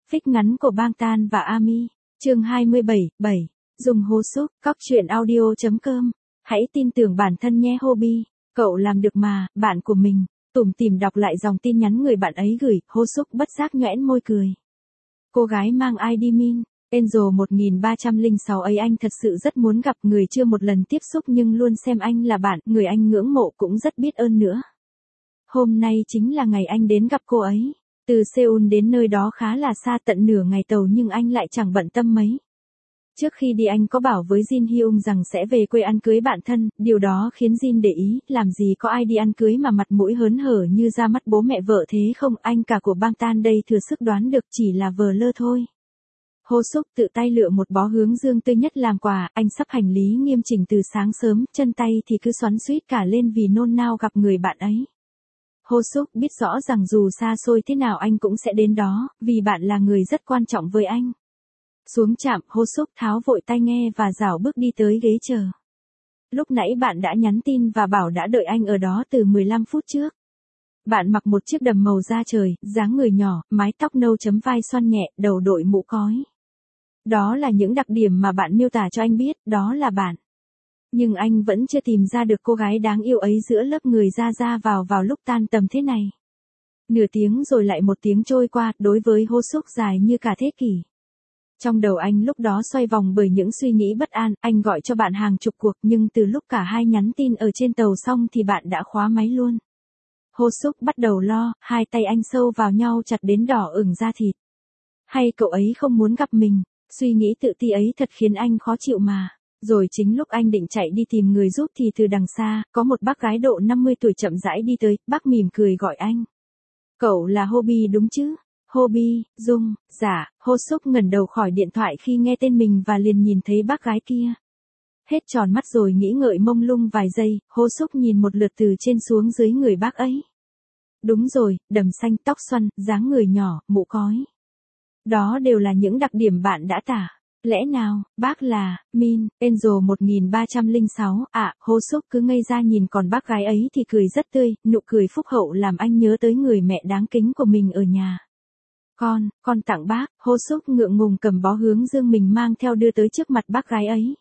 Phích ngắn của Bang Tan và Ami. Chương 27, 7. Dùng hố xúc, cóc truyện audio.com. Hãy tin tưởng bản thân nhé Hobby. Cậu làm được mà, bạn của mình. Tủm tỉm đọc lại dòng tin nhắn người bạn ấy gửi, hố xúc bất giác nhoẻn môi cười. Cô gái mang ID Min, Angel 1306 ấy, anh thật sự rất muốn gặp, người chưa một lần tiếp xúc nhưng luôn xem anh là bạn, người anh ngưỡng mộ cũng rất biết ơn nữa. Hôm nay chính là ngày anh đến gặp cô ấy. Từ Seoul đến nơi đó khá là xa, tận nửa ngày tàu, nhưng anh lại chẳng bận tâm mấy. Trước khi đi anh có bảo với Jin Hyung rằng sẽ về quê ăn cưới bạn thân, điều đó khiến Jin để ý, làm gì có ai đi ăn cưới mà mặt mũi hớn hở như ra mắt bố mẹ vợ thế không, anh cả của Bang Tan đây thừa sức đoán được chỉ là vờ lơ thôi. Hô Súc tự tay lựa một bó hướng dương tươi nhất làm quà, anh sắp hành lý nghiêm chỉnh từ sáng sớm, chân tay thì cứ xoắn xuýt cả lên vì nôn nao gặp người bạn ấy. Hô Súc biết rõ rằng dù xa xôi thế nào anh cũng sẽ đến đó, vì bạn là người rất quan trọng với anh. Xuống trạm, Hô Súc tháo vội tai nghe và rảo bước đi tới ghế chờ. Lúc nãy bạn đã nhắn tin và bảo đã đợi anh ở đó từ 15 phút trước. Bạn mặc một chiếc đầm màu da trời, dáng người nhỏ, mái tóc nâu chấm vai xoăn nhẹ, đầu đội mũ cói. Đó là những đặc điểm mà bạn miêu tả cho anh biết, đó là bạn. Nhưng anh vẫn chưa tìm ra được cô gái đáng yêu ấy giữa lớp người ra vào lúc tan tầm thế này. Nửa tiếng rồi lại một tiếng trôi qua, đối với Hô Súc dài như cả thế kỷ. Trong đầu anh lúc đó xoay vòng bởi những suy nghĩ bất an, anh gọi cho bạn hàng chục cuộc nhưng từ lúc cả hai nhắn tin ở trên tàu xong thì bạn đã khóa máy luôn. Hô Súc bắt đầu lo, hai tay anh sâu vào nhau chặt đến đỏ ửng da thịt. Hay cậu ấy không muốn gặp mình, suy nghĩ tự ti ấy thật khiến anh khó chịu mà. Rồi chính lúc anh định chạy đi tìm người giúp thì từ đằng xa, có một bác gái độ 50 tuổi chậm rãi đi tới, bác mỉm cười gọi anh. Cậu là Hobby đúng chứ? Hobby, Dung, dạ, Hô Súc ngẩng đầu khỏi điện thoại khi nghe tên mình và liền nhìn thấy bác gái kia. Hết tròn mắt rồi nghĩ ngợi mông lung vài giây, Hô Súc nhìn một lượt từ trên xuống dưới người bác ấy. Đúng rồi, đầm xanh, tóc xoăn, dáng người nhỏ, mũ cói. Đó đều là những đặc điểm bạn đã tả. Lẽ nào, bác là, Min, Angel 1306, Hô Súc cứ ngây ra nhìn, còn bác gái ấy thì cười rất tươi, nụ cười phúc hậu làm anh nhớ tới người mẹ đáng kính của mình ở nhà. Con tặng bác, Hô Súc ngượng ngùng cầm bó hướng dương mình mang theo đưa tới trước mặt bác gái ấy.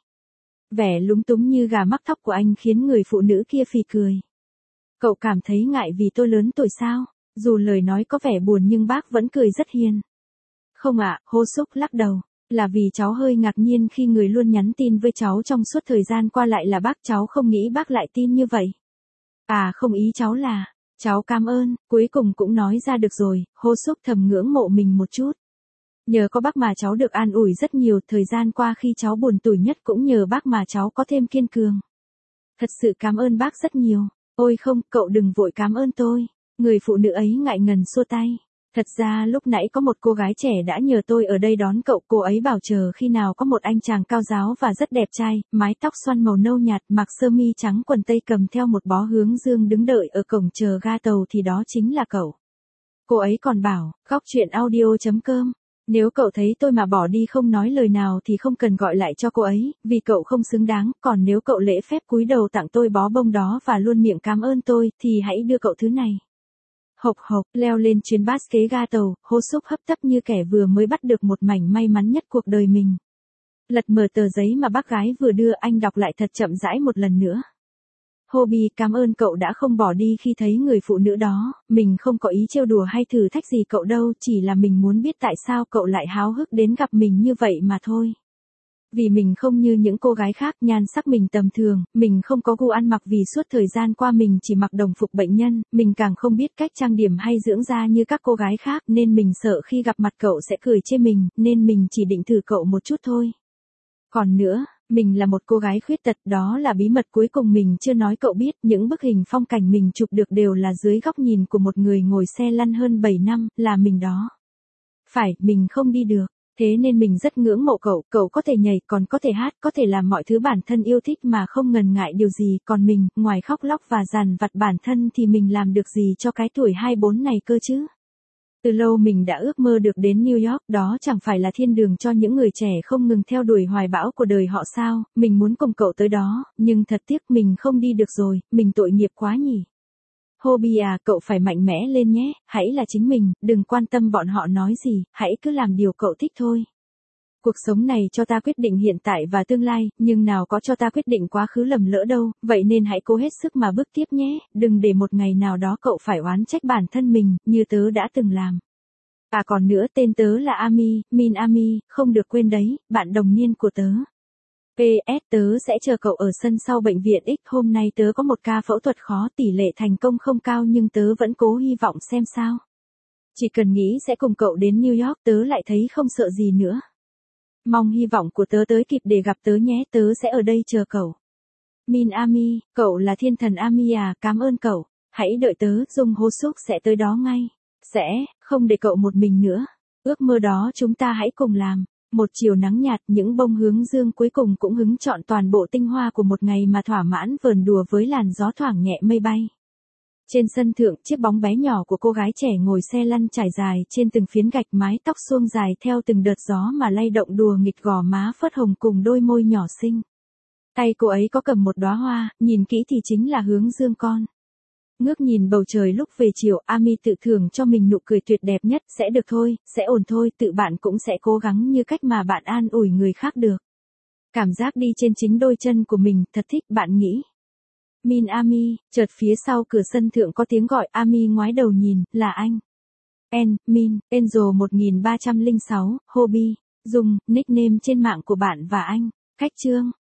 Vẻ lúng túng như gà mắc thóc của anh khiến người phụ nữ kia phì cười. Cậu cảm thấy ngại vì tôi lớn tuổi sao? Dù lời nói có vẻ buồn nhưng bác vẫn cười rất hiền. Không ạ, Hô Súc lắc đầu. Là vì cháu hơi ngạc nhiên khi người luôn nhắn tin với cháu trong suốt thời gian qua lại là bác, cháu không nghĩ bác lại tin như vậy. Không, ý cháu là, cháu cảm ơn, cuối cùng cũng nói ra được rồi, Hô Súc thầm ngưỡng mộ mình một chút. Nhờ có bác mà cháu được an ủi rất nhiều, thời gian qua khi cháu buồn tủi nhất cũng nhờ bác mà cháu có thêm kiên cường. Thật sự cảm ơn bác rất nhiều. Ôi không, cậu đừng vội cảm ơn tôi. Người phụ nữ ấy ngại ngần xua tay. Thật ra lúc nãy có một cô gái trẻ đã nhờ tôi ở đây đón cậu, cô ấy bảo chờ khi nào có một anh chàng cao ráo và rất đẹp trai, mái tóc xoăn màu nâu nhạt, mặc sơ mi trắng quần tây cầm theo một bó hướng dương đứng đợi ở cổng chờ ga tàu thì đó chính là cậu. Cô ấy còn bảo, góc truyện audio.com, nếu cậu thấy tôi mà bỏ đi không nói lời nào thì không cần gọi lại cho cô ấy, vì cậu không xứng đáng, còn nếu cậu lễ phép cúi đầu tặng tôi bó bông đó và luôn miệng cảm ơn tôi, thì hãy đưa cậu thứ này. Hộc hộc, leo lên chuyến bus kế ga tàu, Hô Súc hấp tấp như kẻ vừa mới bắt được một mảnh may mắn nhất cuộc đời mình. Lật mở tờ giấy mà bác gái vừa đưa, anh đọc lại thật chậm rãi một lần nữa. Hobby, cảm ơn cậu đã không bỏ đi khi thấy người phụ nữ đó, mình không có ý trêu đùa hay thử thách gì cậu đâu, chỉ là mình muốn biết tại sao cậu lại háo hức đến gặp mình như vậy mà thôi. Vì mình không như những cô gái khác, nhan sắc mình tầm thường, mình không có gu ăn mặc vì suốt thời gian qua mình chỉ mặc đồng phục bệnh nhân, mình càng không biết cách trang điểm hay dưỡng da như các cô gái khác nên mình sợ khi gặp mặt cậu sẽ cười chê mình, nên mình chỉ định thử cậu một chút thôi. Còn nữa, mình là một cô gái khuyết tật, đó là bí mật cuối cùng mình chưa nói cậu biết, những bức hình phong cảnh mình chụp được đều là dưới góc nhìn của một người ngồi xe lăn hơn 7 năm, là mình đó. Phải, mình không đi được. Thế nên mình rất ngưỡng mộ cậu, cậu có thể nhảy, còn có thể hát, có thể làm mọi thứ bản thân yêu thích mà không ngần ngại điều gì, còn mình, ngoài khóc lóc và dằn vặt bản thân thì mình làm được gì cho cái tuổi 24 này cơ chứ? Từ lâu mình đã ước mơ được đến New York, đó chẳng phải là thiên đường cho những người trẻ không ngừng theo đuổi hoài bão của đời họ sao, mình muốn cùng cậu tới đó, nhưng thật tiếc mình không đi được rồi, mình tội nghiệp quá nhỉ. Hobie à, cậu phải mạnh mẽ lên nhé, hãy là chính mình, đừng quan tâm bọn họ nói gì, hãy cứ làm điều cậu thích thôi. Cuộc sống này cho ta quyết định hiện tại và tương lai, nhưng nào có cho ta quyết định quá khứ lầm lỡ đâu, vậy nên hãy cố hết sức mà bước tiếp nhé, đừng để một ngày nào đó cậu phải oán trách bản thân mình, như tớ đã từng làm. À còn nữa, tên tớ là Ami, Min Ami, không được quên đấy, bạn đồng niên của tớ. PS, tớ sẽ chờ cậu ở sân sau bệnh viện X, hôm nay tớ có một ca phẫu thuật khó, tỷ lệ thành công không cao nhưng tớ vẫn cố hy vọng xem sao. Chỉ cần nghĩ sẽ cùng cậu đến New York tớ lại thấy không sợ gì nữa. Mong hy vọng của tớ tới kịp để gặp tớ nhé, tớ sẽ ở đây chờ cậu. Min Ami, cậu là thiên thần Ami à, cảm ơn cậu, hãy đợi tớ, Jung Ho Suk sẽ tới đó ngay. Sẽ, không để cậu một mình nữa. Ước mơ đó chúng ta hãy cùng làm. Một chiều nắng nhạt, những bông hướng dương cuối cùng cũng hứng trọn toàn bộ tinh hoa của một ngày mà thỏa mãn vờn đùa với làn gió thoảng nhẹ mây bay. Trên sân thượng, chiếc bóng bé nhỏ của cô gái trẻ ngồi xe lăn trải dài trên từng phiến gạch, mái tóc suông dài theo từng đợt gió mà lay động đùa nghịch, gò má phớt hồng cùng đôi môi nhỏ xinh. Tay cô ấy có cầm một đóa hoa, nhìn kỹ thì chính là hướng dương con. Ngước nhìn bầu trời lúc về chiều, Ami tự thưởng cho mình nụ cười tuyệt đẹp nhất, sẽ được thôi, sẽ ổn thôi, tự bạn cũng sẽ cố gắng như cách mà bạn an ủi người khác được. Cảm giác đi trên chính đôi chân của mình, thật thích, bạn nghĩ. Min Ami, chợt phía sau cửa sân thượng có tiếng gọi, Ami ngoái đầu nhìn, là anh. Min, Angel 1306, Hobie, dùng, nickname trên mạng của bạn và anh. Cách chương.